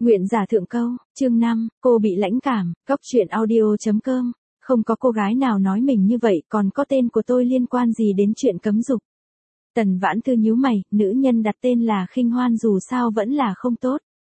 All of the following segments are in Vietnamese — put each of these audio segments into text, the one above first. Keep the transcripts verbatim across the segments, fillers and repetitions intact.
Nguyện giả thượng câu, chương năm, cô bị lãnh cảm, góc truyện audio.com, không có cô gái nào nói mình như vậy, còn có tên của tôi liên quan gì đến chuyện cấm dục. Tần Vãn Thư nhíu mày, nữ nhân đặt tên là Khinh Hoan dù sao vẫn là không tốt.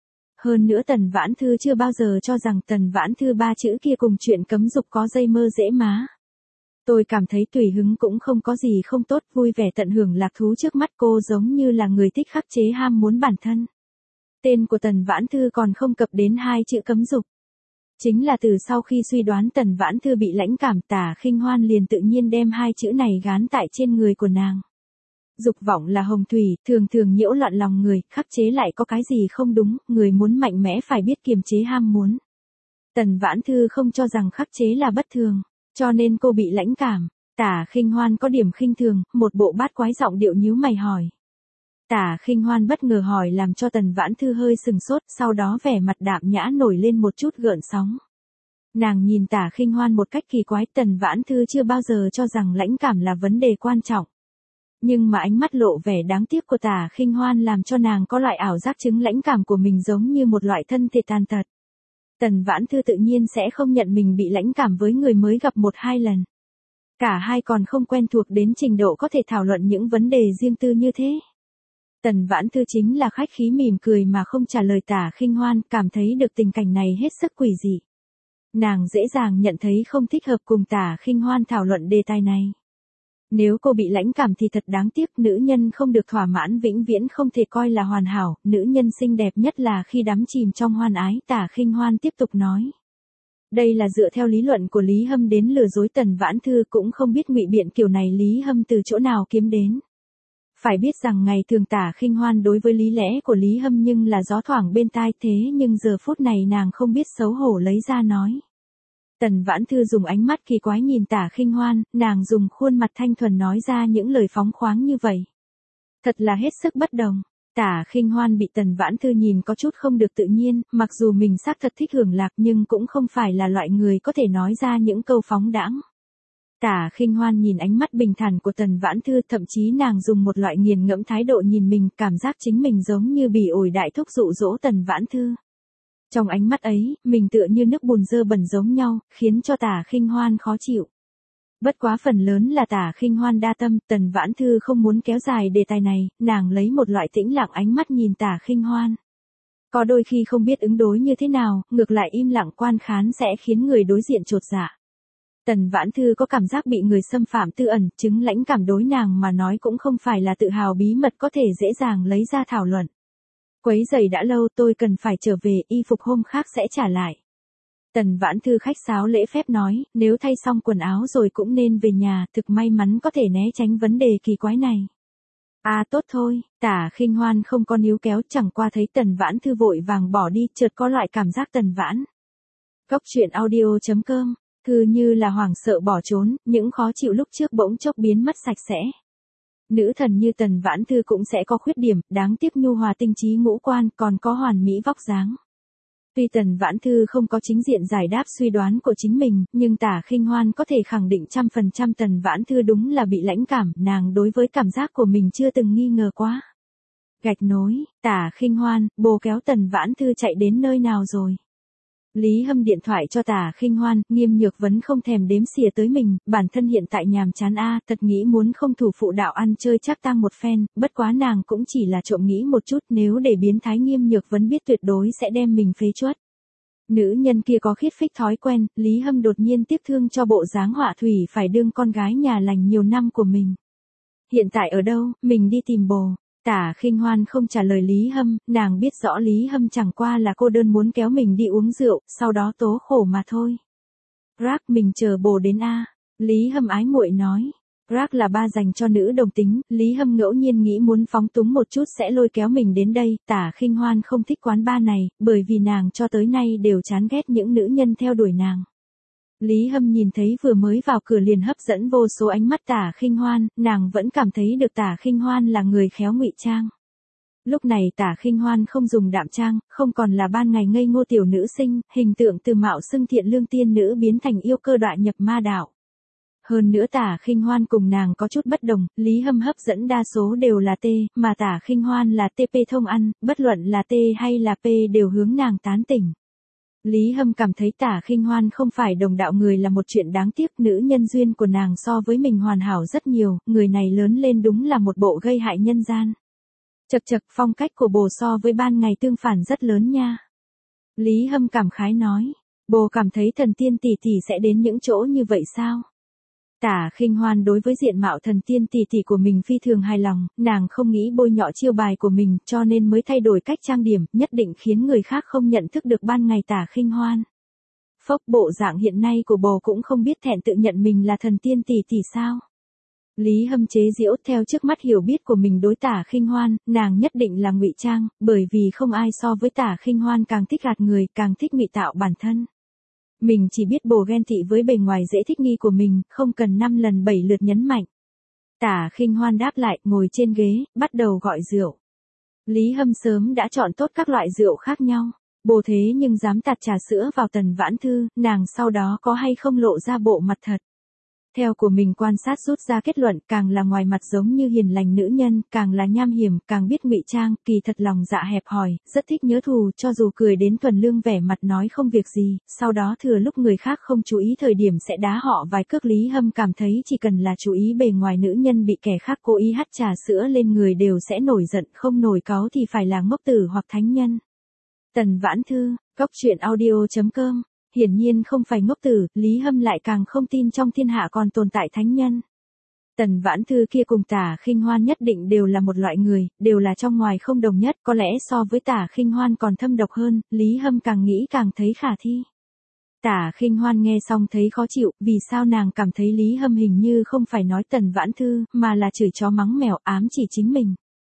Hơn nữa Tần Vãn Thư chưa bao giờ cho rằng Tần Vãn Thư ba chữ kia cùng chuyện cấm dục có dây mơ dễ má. Tôi cảm thấy tùy hứng cũng không có gì không tốt, vui vẻ tận hưởng lạc thú trước mắt cô giống như là người thích khắc chế ham muốn bản thân. Tên của Tần Vãn Thư còn không cập đến hai chữ cấm dục. Chính là từ sau khi suy đoán Tần Vãn Thư bị lãnh cảm, Tả Khinh Hoan liền tự nhiên đem hai chữ này gán tại trên người của nàng. Dục vọng là hồng thủy, thường thường nhiễu loạn lòng người, khắc chế lại có cái gì không đúng, người muốn mạnh mẽ phải biết kiềm chế ham muốn. Tần Vãn Thư không cho rằng khắc chế là bất thường, cho nên cô bị lãnh cảm. Tả Khinh Hoan có điểm khinh thường, một bộ bát quái giọng điệu nhíu mày hỏi. Tả Khinh Hoan bất ngờ hỏi làm cho Tần Vãn Thư hơi sừng sốt, sau đó vẻ mặt đạm nhã nổi lên một chút gợn sóng. Nàng nhìn Tả Khinh Hoan một cách kỳ quái, Tần Vãn Thư chưa bao giờ cho rằng lãnh cảm là vấn đề quan trọng. Nhưng mà ánh mắt lộ vẻ đáng tiếc của Tả Khinh Hoan làm cho nàng có loại ảo giác chứng lãnh cảm của mình giống như một loại thân thể tàn tật. Tần Vãn Thư tự nhiên sẽ không nhận mình bị lãnh cảm với người mới gặp một hai lần. Cả hai còn không quen thuộc đến trình độ có thể thảo luận những vấn đề riêng tư như thế. Tần Vãn Thư chính là khách khí mỉm cười mà không trả lời Tả Khinh Hoan, cảm thấy được tình cảnh này hết sức quỷ dị. Nàng dễ dàng nhận thấy không thích hợp cùng Tả Khinh Hoan thảo luận đề tài này. Nếu cô bị lãnh cảm thì thật đáng tiếc, nữ nhân không được thỏa mãn vĩnh viễn không thể coi là hoàn hảo, nữ nhân xinh đẹp nhất là khi đắm chìm trong hoan ái. Tả Khinh Hoan tiếp tục nói. Đây là dựa theo lý luận của Lý Hâm đến lừa dối Tần Vãn Thư, cũng không biết ngụy biện kiểu này Lý Hâm từ chỗ nào kiếm đến. Phải biết rằng ngày thường Tả Khinh Hoan đối với lý lẽ của Lý Hâm nhưng là gió thoảng bên tai, thế nhưng giờ phút này nàng không biết xấu hổ lấy ra nói. Tần Vãn Thư dùng ánh mắt kỳ quái nhìn Tả Khinh Hoan, nàng dùng khuôn mặt thanh thuần nói ra những lời phóng khoáng như vậy. Thật là hết sức bất đồng. Tả Khinh Hoan bị Tần Vãn Thư nhìn có chút không được tự nhiên, mặc dù mình xác thật thích hưởng lạc nhưng cũng không phải là loại người có thể nói ra những câu phóng đãng. Tả Khinh Hoan nhìn ánh mắt bình thản của Tần Vãn Thư, thậm chí nàng dùng một loại nghiền ngẫm thái độ nhìn mình, cảm giác chính mình giống như bị ổi đại thúc dụ dỗ Tần Vãn Thư. Trong ánh mắt ấy, mình tựa như nước bùn dơ bẩn giống nhau, khiến cho Tả Khinh Hoan khó chịu. Bất quá phần lớn là Tả Khinh Hoan đa tâm, Tần Vãn Thư không muốn kéo dài đề tài này, nàng lấy một loại tĩnh lặng ánh mắt nhìn Tả Khinh Hoan. Có đôi khi không biết ứng đối như thế nào, ngược lại im lặng quan khán sẽ khiến người đối diện chột dạ. Tần Vãn Thư có cảm giác bị người xâm phạm tư ẩn, chứng lãnh cảm đối nàng mà nói cũng không phải là tự hào bí mật có thể dễ dàng lấy ra thảo luận. Quấy giày đã lâu, tôi cần phải trở về, y phục hôm khác sẽ trả lại. Tần Vãn Thư khách sáo lễ phép nói, nếu thay xong quần áo rồi cũng nên về nhà, thực may mắn có thể né tránh vấn đề kỳ quái này. À tốt thôi, Tả Khinh Hoan không có níu kéo, chẳng qua thấy Tần Vãn Thư vội vàng bỏ đi, chợt có loại cảm giác Tần Vãn. Góc truyện audio.com, Thư như là hoảng sợ bỏ trốn, những khó chịu lúc trước bỗng chốc biến mất sạch sẽ. Nữ thần như Tần Vãn Thư cũng sẽ có khuyết điểm, đáng tiếc nhu hòa tinh trí ngũ quan, còn có hoàn mỹ vóc dáng. Tuy Tần Vãn Thư không có chính diện giải đáp suy đoán của chính mình, nhưng Tả Khinh Hoan có thể khẳng định trăm phần trăm Tần Vãn Thư đúng là bị lãnh cảm, nàng đối với cảm giác của mình chưa từng nghi ngờ quá. Gạch nối, Tả Khinh Hoan, bồ kéo Tần Vãn Thư chạy đến nơi nào rồi? Lý Hâm điện thoại cho Tả Khinh Hoan, Nghiêm Nhược Vấn không thèm đếm xỉa tới mình, bản thân hiện tại nhàm chán a, thật nghĩ muốn không thủ phụ đạo ăn chơi chắc tang một phen, bất quá nàng cũng chỉ là trộm nghĩ một chút, nếu để biến thái Nghiêm Nhược Vấn biết tuyệt đối sẽ đem mình phế chuất. Nữ nhân kia có khiết phích thói quen, Lý Hâm đột nhiên tiếc thương cho bộ dáng họa thủy phải đương con gái nhà lành nhiều năm của mình. Hiện tại ở đâu, mình đi tìm bồ. Tả Khinh Hoan không trả lời Lý Hâm, nàng biết rõ Lý Hâm chẳng qua là cô đơn muốn kéo mình đi uống rượu, sau đó tố khổ mà thôi. Rác mình chờ bồ đến a. Lý Hâm ái muội nói. Rác là ba dành cho nữ đồng tính, Lý Hâm ngẫu nhiên nghĩ muốn phóng túng một chút sẽ lôi kéo mình đến đây. Tả Khinh Hoan không thích quán bar này, bởi vì nàng cho tới nay đều chán ghét những nữ nhân theo đuổi nàng. Lý Hâm nhìn thấy vừa mới vào cửa liền hấp dẫn vô số ánh mắt Tả Khinh Hoan, nàng vẫn cảm thấy được Tả Khinh Hoan là người khéo ngụy trang. Lúc này Tả Khinh Hoan không dùng đạm trang, không còn là ban ngày ngây ngô tiểu nữ sinh, hình tượng từ mạo xưng thiện lương tiên nữ biến thành yêu cơ đọa nhập ma đạo. Hơn nữa Tả Khinh Hoan cùng nàng có chút bất đồng, Lý Hâm hấp dẫn đa số đều là T, mà Tả Khinh Hoan là tê pê thông ăn, bất luận là T hay là P đều hướng nàng tán tỉnh. Lý Hâm cảm thấy Tả Khinh Hoan không phải đồng đạo người là một chuyện đáng tiếc, nữ nhân duyên của nàng so với mình hoàn hảo rất nhiều, người này lớn lên đúng là một bộ gây hại nhân gian. Chật chật, phong cách của bồ so với ban ngày tương phản rất lớn nha. Lý Hâm cảm khái nói, bồ cảm thấy thần tiên tỷ tỷ sẽ đến những chỗ như vậy sao? Tả Khinh Hoan đối với diện mạo thần tiên tỷ tỷ của mình phi thường hài lòng, nàng không nghĩ bôi nhọ chiêu bài của mình cho nên mới thay đổi cách trang điểm, nhất định khiến người khác không nhận thức được ban ngày Tả Khinh Hoan. Phốc, bộ dạng hiện nay của bồ cũng không biết thẹn tự nhận mình là thần tiên tỷ tỷ sao? Lý Hâm chế giễu, theo trước mắt hiểu biết của mình đối Tả Khinh Hoan, nàng nhất định là ngụy trang, bởi vì không ai so với Tả Khinh Hoan càng thích gạt người, càng thích ngụy tạo bản thân. Mình chỉ biết bồ ghen tị với bề ngoài dễ thích nghi của mình, không cần năm lần bảy lượt nhấn mạnh. Tả Khinh Hoan đáp lại, ngồi trên ghế, bắt đầu gọi rượu. Lý Hâm sớm đã chọn tốt các loại rượu khác nhau. Bồ thế nhưng dám tạt trà sữa vào Tần Vãn Thư, nàng sau đó có hay không lộ ra bộ mặt thật. Theo của mình quan sát rút ra kết luận, càng là ngoài mặt giống như hiền lành nữ nhân, càng là nham hiểm, càng biết ngụy trang, kỳ thật lòng dạ hẹp hòi, rất thích nhớ thù, cho dù cười đến thuần lương vẻ mặt nói không việc gì, sau đó thừa lúc người khác không chú ý thời điểm sẽ đá họ vài cước. Lý Hâm cảm thấy chỉ cần là chú ý bề ngoài nữ nhân bị kẻ khác cố ý hắt trà sữa lên người đều sẽ nổi giận, không nổi cáu thì phải là ngốc tử hoặc thánh nhân. Tần Vãn Thư, Cốc Truyện Audio chấm com. Hiển nhiên không phải ngốc tử, Lý Hâm lại càng không tin trong thiên hạ còn tồn tại thánh nhân. Tần Vãn Thư kia cùng Tả Khinh Hoan nhất định đều là một loại người, đều là trong ngoài không đồng nhất, có lẽ so với Tả Khinh Hoan còn thâm độc hơn, Lý Hâm càng nghĩ càng thấy khả thi. Tả Khinh Hoan nghe xong thấy khó chịu, vì sao nàng cảm thấy Lý Hâm hình như không phải nói Tần Vãn Thư, mà là chửi chó mắng mèo, ám chỉ chính mình.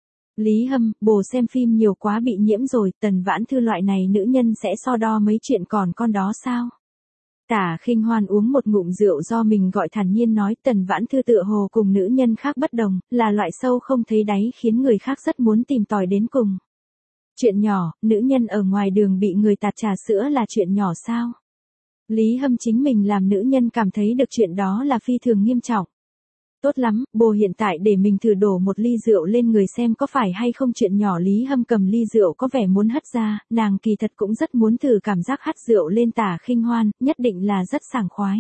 Lý Hâm, bồ xem phim nhiều quá bị nhiễm rồi, Tần Vãn Thư loại này nữ nhân sẽ so đo mấy chuyện còn con đó sao? Tả Khinh Hoan uống một ngụm rượu do mình gọi thản nhiên nói, Tần Vãn Thư tựa hồ cùng nữ nhân khác bất đồng, là loại sâu không thấy đáy khiến người khác rất muốn tìm tòi đến cùng. Chuyện nhỏ, nữ nhân ở ngoài đường bị người tạt trà sữa là chuyện nhỏ sao? Lý Hâm chính mình làm nữ nhân cảm thấy được chuyện đó là phi thường nghiêm trọng. Tốt lắm, bồ hiện tại để mình thử đổ một ly rượu lên người xem có phải hay không chuyện nhỏ. Lý Hâm cầm ly rượu có vẻ muốn hất ra, nàng kỳ thật cũng rất muốn thử cảm giác hắt rượu lên Tả Khinh Hoan, nhất định là rất sảng khoái.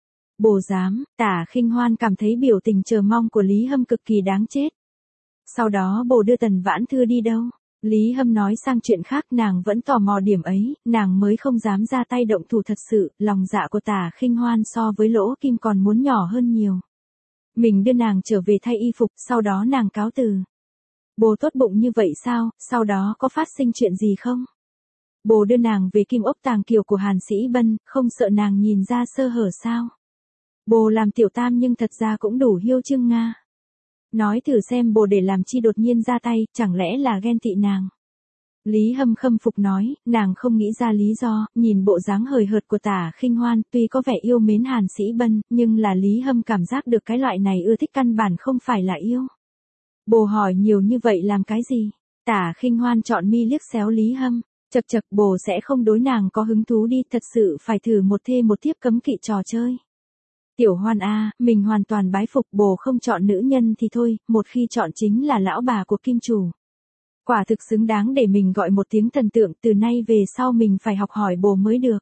Bồ dám, Tả Khinh Hoan cảm thấy biểu tình chờ mong của Lý Hâm cực kỳ đáng chết. Sau đó bồ đưa Tần Vãn Thư đi đâu? Lý Hâm nói sang chuyện khác, nàng vẫn tò mò điểm ấy, nàng mới không dám ra tay động thủ thật sự, lòng dạ của Tả Khinh Hoan so với lỗ kim còn muốn nhỏ hơn nhiều. Mình đưa nàng trở về thay y phục, sau đó nàng cáo từ. Bồ tốt bụng như vậy sao, sau đó có phát sinh chuyện gì không? Bồ đưa nàng về Kim Ốc Tàng Kiều của Hàn Sĩ Bân, không sợ nàng nhìn ra sơ hở sao? Bồ làm tiểu tam nhưng thật ra cũng đủ hiêu trương nga. Nói thử xem bồ để làm chi đột nhiên ra tay, chẳng lẽ là ghen tị nàng? Lý Hâm khâm phục nói, nàng không nghĩ ra lý do, nhìn bộ dáng hời hợt của Tả Khinh Hoan, tuy có vẻ yêu mến Hàn Sĩ Bân, nhưng là Lý Hâm cảm giác được cái loại này ưa thích căn bản không phải là yêu. Bồ hỏi nhiều như vậy làm cái gì? Tả Khinh Hoan chọn mi liếc xéo Lý Hâm, chật chật, bồ sẽ không đối nàng có hứng thú đi, thật sự phải thử một thê một thiếp cấm kỵ trò chơi. Tiểu Hoan a, mình hoàn toàn bái phục, bồ không chọn nữ nhân thì thôi, một khi chọn chính là lão bà của kim chủ. Quả thực xứng đáng để mình gọi một tiếng thần tượng, từ nay về sau mình phải học hỏi bồ mới được.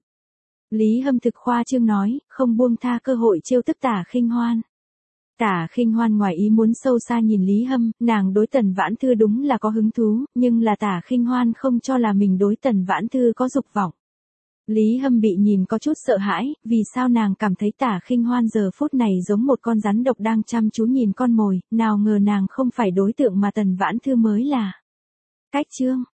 Lý Hâm thực khoa trương nói, không buông tha cơ hội trêu tức Tả Khinh Hoan. Tả Khinh Hoan ngoài ý muốn sâu xa nhìn Lý Hâm, nàng đối Tần Vãn Thư đúng là có hứng thú, nhưng là Tả Khinh Hoan không cho là mình đối Tần Vãn Thư có dục vọng. Lý Hâm bị nhìn có chút sợ hãi, vì sao nàng cảm thấy Tả Khinh Hoan giờ phút này giống một con rắn độc đang chăm chú nhìn con mồi, nào ngờ nàng không phải đối tượng mà Tần Vãn Thư mới là. Cách chương